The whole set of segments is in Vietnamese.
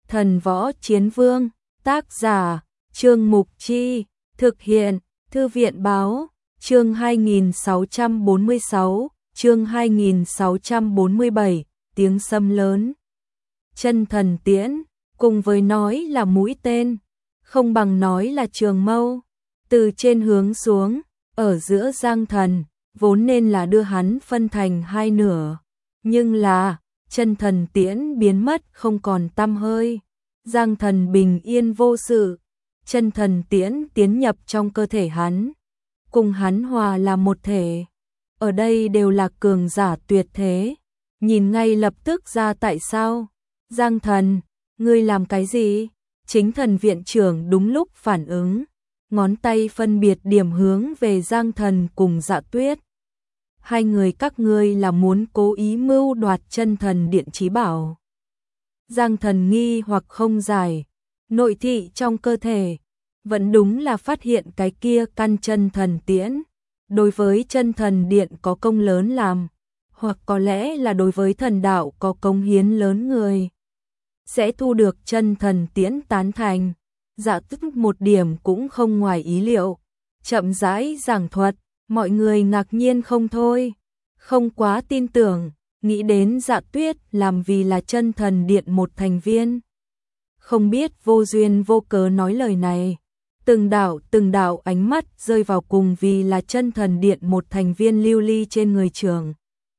Thần Võ Chiến Vương, tác giả, Trương Mục Chi, thực hiện, Thư viện Báo, chương 2646, chương 2647, tiếng sấm lớn. Chân thần tiễn, cùng với nói là mũi tên, không bằng nói là trường mâu, từ trên hướng xuống, ở giữa Giang Thần, vốn nên là đưa hắn phân thành hai nửa, nhưng là, chân thần tiễn biến mất không còn tăm hơi, Giang Thần bình yên vô sự, chân thần tiễn tiến nhập trong cơ thể hắn, cùng hắn hòa là một thể. Ở đây đều là cường giả tuyệt thế, nhìn ngay lập tức ra tại sao. Giang Thần, ngươi làm cái gì? Chính thần viện trưởng đúng lúc phản ứng, ngón tay phân biệt điểm hướng về Giang Thần cùng Dạ Tuyết. Hai người các ngươi là muốn cố ý mưu đoạt chân thần điện trí bảo. Giang Thần nghi hoặc không giải, nội thị trong cơ thể, vẫn đúng là phát hiện cái kia căn chân thần tiễn, đối với chân thần điện có công lớn làm, hoặc có lẽ là đối với thần đạo có công hiến lớn người, sẽ thu được chân thần tiễn tán thành. Dạ Tức một điểm cũng không ngoài ý liệu, chậm rãi giảng thuật, mọi người ngạc nhiên không thôi, không quá tin tưởng, nghĩ đến Dạ Tuyết làm vì là chân thần điện một thành viên. Không biết vô duyên vô cớ nói lời này, từng đạo ánh mắt rơi vào cùng vì là chân thần điện một thành viên Lưu Ly trên người Trưởng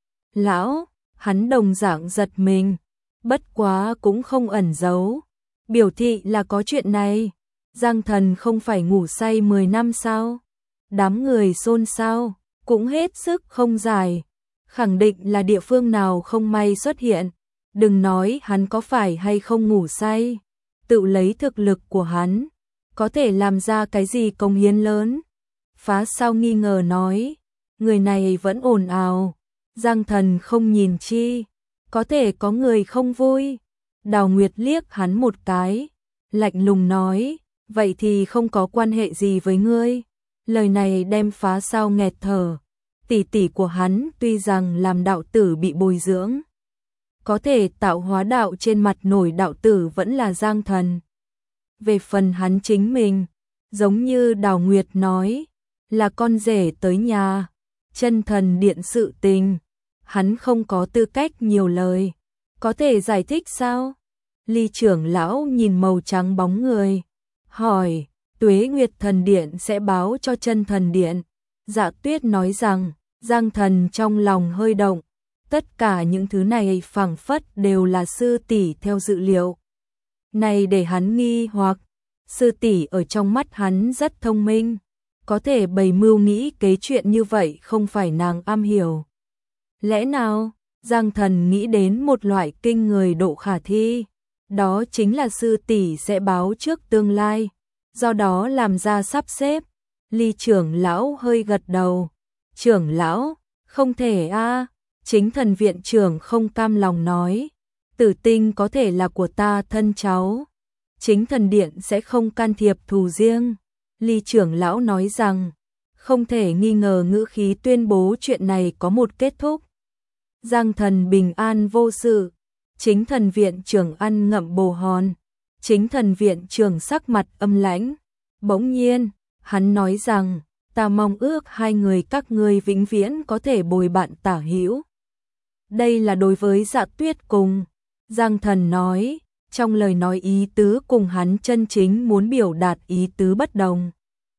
lão, hắn đồng dạng giật mình, bất quá cũng không ẩn giấu, biểu thị là có chuyện này. Giang Thần không phải ngủ say 10 năm sao? Đám người xôn xao, cũng hết sức không giải, khẳng định là địa phương nào không may xuất hiện, đừng nói hắn có phải hay không ngủ say, tự lấy thực lực của hắn, có thể làm ra cái gì công hiến lớn. Phá Sao nghi ngờ nói, người này vẫn ồn ào. Giang Thần không nhìn chi, có thể có người không vui. Đào Nguyệt liếc hắn một cái, lạnh lùng nói, vậy thì không có quan hệ gì với ngươi. Lời này đem Phá Sao nghẹt thở, tỷ tỷ của hắn tuy rằng làm đạo tử bị bồi dưỡng, có thể tạo hóa đạo trên mặt nổi đạo tử vẫn là Giang Thần. Về phần hắn chính mình, giống như Đào Nguyệt nói, là con rể tới nhà, chân thần điện sự tình, hắn không có tư cách nhiều lời, có thể giải thích sao? Ly trưởng lão nhìn màu trắng bóng người, hỏi, Tuế Nguyệt thần điện sẽ báo cho chân thần điện. Dạ Tuyết nói rằng, Giang Thần trong lòng hơi động, tất cả những thứ này phảng phất đều là sư tỷ theo dự liệu. Này để hắn nghi hoặc, sư tỷ ở trong mắt hắn rất thông minh, có thể bày mưu nghĩ kế chuyện như vậy không phải nàng am hiểu. Lẽ nào, Giang Thần nghĩ đến một loại kinh người độ khả thi, đó chính là sư tỷ sẽ báo trước tương lai, do đó làm ra sắp xếp. Ly trưởng lão hơi gật đầu, trưởng lão, không thể a. Chính thần viện trưởng không cam lòng nói, Tử Tinh có thể là của ta thân cháu, chính thần điện sẽ không can thiệp thù riêng. Ly trưởng lão nói rằng, không thể nghi ngờ ngữ khí tuyên bố chuyện này có một kết thúc. Giang Thần bình an vô sự, chính thần viện trưởng ăn ngậm bồ hòn, chính thần viện trưởng sắc mặt âm lãnh. Bỗng nhiên, hắn nói rằng, ta mong ước hai người các ngươi vĩnh viễn có thể bồi bạn tả hữu. Đây là đối với Dạ Tuyết cùng Giang Thần nói, trong lời nói ý tứ cùng hắn chân chính muốn biểu đạt ý tứ bất đồng.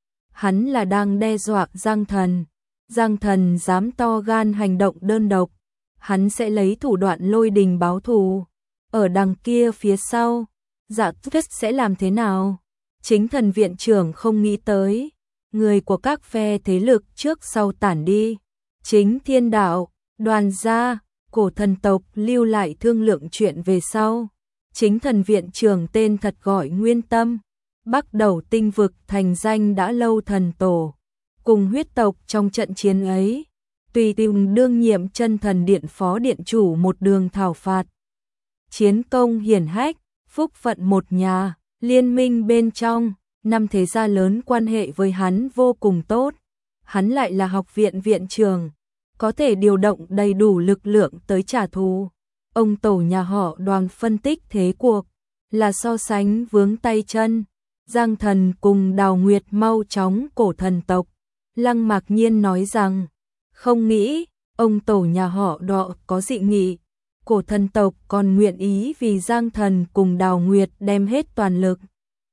Hắn là đang đe dọa Giang Thần, Giang Thần dám to gan hành động đơn độc, hắn sẽ lấy thủ đoạn lôi đình báo thù. Ở đằng kia phía sau, Dạ Tuyết sẽ làm thế nào? Chính thần viện trưởng không nghĩ tới, người của các phe thế lực trước sau tản đi, chính thiên đạo, Đoàn gia, cổ thần tộc lưu lại thương lượng chuyện về sau. Chính thần viện trưởng tên thật gọi Nguyên Tâm, Bắc Đầu tinh vực thành danh đã lâu thần tổ, cùng huyết tộc trong trận chiến ấy, tùy tìm đương nhiệm chân thần điện phó điện chủ một đường thảo phạt. Chiến công hiển hách, phúc phận một nhà, liên minh bên trong, năm thế gia lớn quan hệ với hắn vô cùng tốt. Hắn lại là học viện viện trưởng, có thể điều động đầy đủ lực lượng tới trả thù. Ông tổ nhà họ Đoàn phân tích thế cuộc, là so sánh vướng tay chân. Giang Thần cùng Đào Nguyệt mau chóng cổ thần tộc. Lăng Mạc Nhiên nói rằng, không nghĩ, ông tổ nhà họ Đọ có dị nghị. Cổ thần tộc còn nguyện ý vì Giang Thần cùng Đào Nguyệt đem hết toàn lực.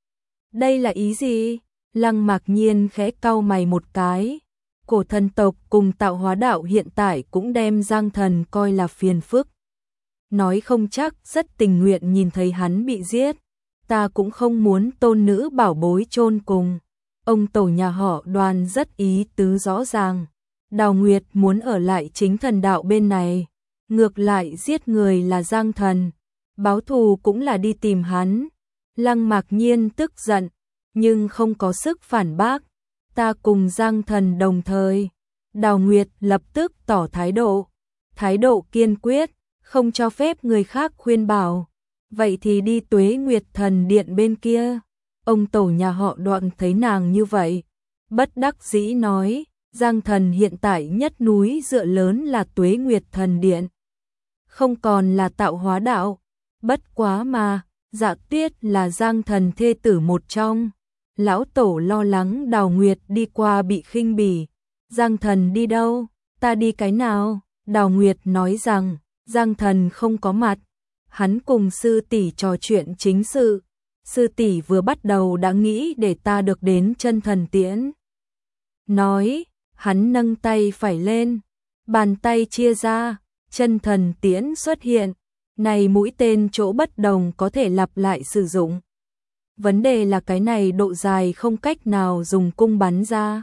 Đây là ý gì? Lăng Mạc Nhiên khẽ cau mày một cái. Cổ thần tộc cùng Tạo Hóa đạo hiện tại cũng đem Giang Thần coi là phiền phức. Nói không chắc rất tình nguyện nhìn thấy hắn bị giết. Ta cũng không muốn tôn nữ bảo bối chôn cùng. Ông tổ nhà họ Đoàn rất ý tứ rõ ràng. Đào Nguyệt muốn ở lại chính thần đạo bên này. Ngược lại giết người là Giang Thần. Báo thù cũng là đi tìm hắn. Lăng Mạc Nhiên tức giận, nhưng không có sức phản bác. Ta cùng Giang Thần đồng thời. Đào Nguyệt lập tức tỏ thái độ. Thái độ kiên quyết, không cho phép người khác khuyên bảo. Vậy thì đi Tuế Nguyệt Thần Điện bên kia. Ông tổ nhà họ Đoạn thấy nàng như vậy, bất đắc dĩ nói, Giang Thần hiện tại nhất núi dựa lớn là Tuế Nguyệt Thần Điện. Không còn là Tạo Hóa đạo. Bất quá mà, Dạ Tuyết là Giang Thần thê tử một trong. Lão tổ lo lắng Đào Nguyệt đi qua bị khinh bỉ. Giang Thần đi đâu? Ta đi cái nào? Đào Nguyệt nói rằng, Giang Thần không có mặt. Hắn cùng sư tỷ trò chuyện chính sự. Sư tỷ vừa bắt đầu đã nghĩ để ta được đến chân thần tiễn. Nói, hắn nâng tay phải lên, bàn tay chia ra, chân thần tiễn xuất hiện. Này mũi tên chỗ bất đồng có thể lặp lại sử dụng. Vấn đề là cái này độ dài không cách nào dùng cung bắn ra.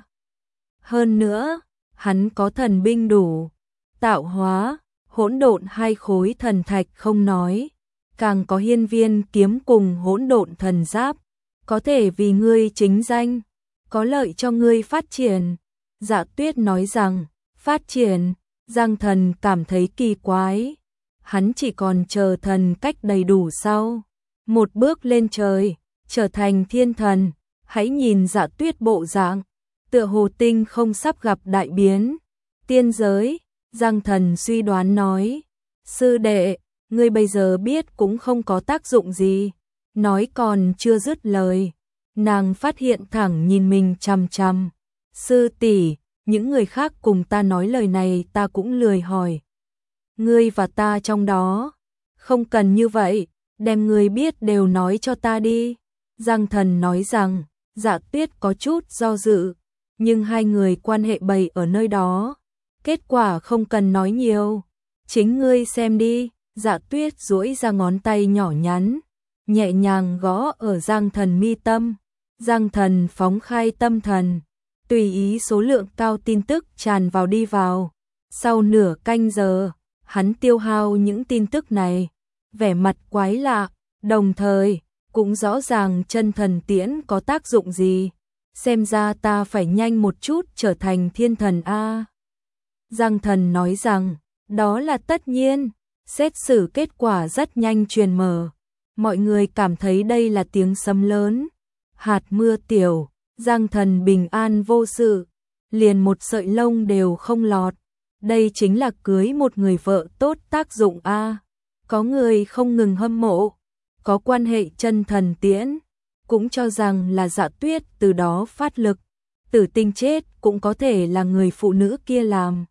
Hơn nữa, hắn có thần binh đủ. Tạo hóa, hỗn độn hai khối thần thạch không nói. Càng có hiên viên kiếm cùng hỗn độn thần giáp. Có thể vì ngươi chính danh. Có lợi cho ngươi phát triển. Dạ Tuyết nói rằng, phát triển. Giang Thần cảm thấy kỳ quái. Hắn chỉ còn chờ thần cách đầy đủ sau. Một bước lên trời, trở thành thiên thần. Hãy nhìn Dạ Tuyết bộ dạng. Tựa hồ tinh không sắp gặp đại biến. Tiên giới, Giang Thần suy đoán nói. Sư đệ, ngươi bây giờ biết cũng không có tác dụng gì. Nói còn chưa dứt lời. Nàng phát hiện thẳng nhìn mình chằm chằm. Sư tỷ, những người khác cùng ta nói lời này ta cũng lười hỏi. Ngươi và ta trong đó. Không cần như vậy, đem ngươi biết đều nói cho ta đi. Giang Thần nói rằng, Dạ Tuyết có chút do dự. Nhưng hai người quan hệ bày ở nơi đó. Kết quả không cần nói nhiều. Chính ngươi xem đi. Dạ Tuyết duỗi ra ngón tay nhỏ nhắn, nhẹ nhàng gõ ở Giang Thần mi tâm. Giang Thần phóng khai tâm thần, tùy ý số lượng cao tin tức tràn vào đi vào. Sau nửa canh giờ, hắn tiêu hao những tin tức này, vẻ mặt quái lạ, đồng thời cũng rõ ràng chân thần tiễn có tác dụng gì. Xem ra ta phải nhanh một chút trở thành thiên thần a. Giang Thần nói rằng, đó là tất nhiên. Xét xử kết quả rất nhanh truyền mở. Mọi người cảm thấy đây là tiếng sấm lớn. Hạt mưa tiểu, Giang Thần bình an vô sự, liền một sợi lông đều không lọt. Đây chính là cưới một người vợ tốt tác dụng a. Có người không ngừng hâm mộ, có quan hệ chân thần tiễn, cũng cho rằng là Dạ Tuyết từ đó phát lực. Tử Tinh chết cũng có thể là người phụ nữ kia làm.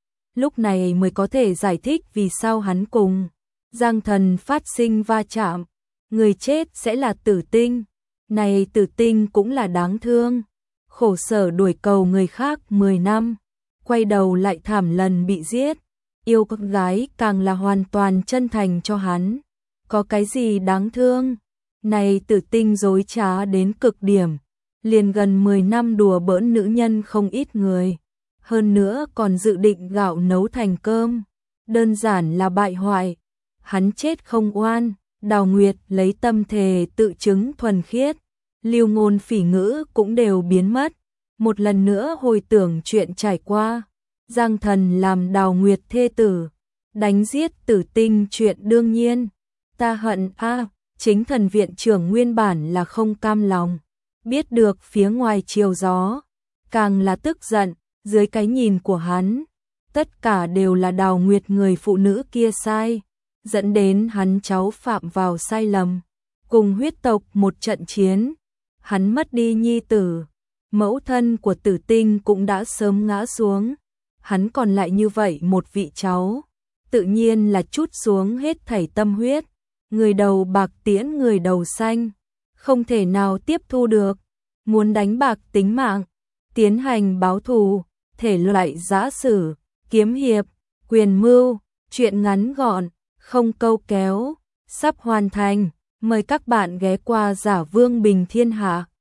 Lúc này mới có thể giải thích vì sao hắn cùng Giang Thần phát sinh va chạm. Người chết sẽ là Tử Tinh. Này Tử Tinh cũng là đáng thương. Khổ sở đuổi cầu người khác 10 năm. Quay đầu lại thảm lần bị giết. Yêu con gái càng là hoàn toàn chân thành cho hắn. Có cái gì đáng thương? Này Tử Tinh dối trá đến cực điểm. Liền gần 10 năm đùa bỡn nữ nhân không ít người. Hơn nữa còn dự định gạo nấu thành cơm. Đơn giản là bại hoại. Hắn chết không oan. Đào Nguyệt lấy tâm thề tự chứng thuần khiết. Lưu ngôn phỉ ngữ cũng đều biến mất. Một lần nữa hồi tưởng chuyện trải qua. Giang Thần làm Đào Nguyệt thê tử. Đánh giết Tử Tinh chuyện đương nhiên. Ta hận chính thần viện trưởng nguyên bản là không cam lòng. Biết được phía ngoài chiều gió. Càng là tức giận. Dưới cái nhìn của hắn, tất cả đều là Đào Nguyệt người phụ nữ kia sai, dẫn đến hắn cháu phạm vào sai lầm. cùng huyết tộc một trận chiến, hắn mất đi nhi tử, mẫu thân của Tử Tinh cũng đã sớm ngã xuống, hắn còn lại như vậy một vị cháu, tự nhiên là trút xuống hết thảy tâm huyết, người đầu bạc tiễn người đầu xanh, không thể nào tiếp thu được, muốn đánh bạc tính mạng, tiến hành báo thù, thể loại giã sử, kiếm hiệp, quyền mưu, truyện ngắn gọn, không câu kéo, sắp hoàn thành, mời các bạn ghé qua Giả Vương Bình Thiên Hạ.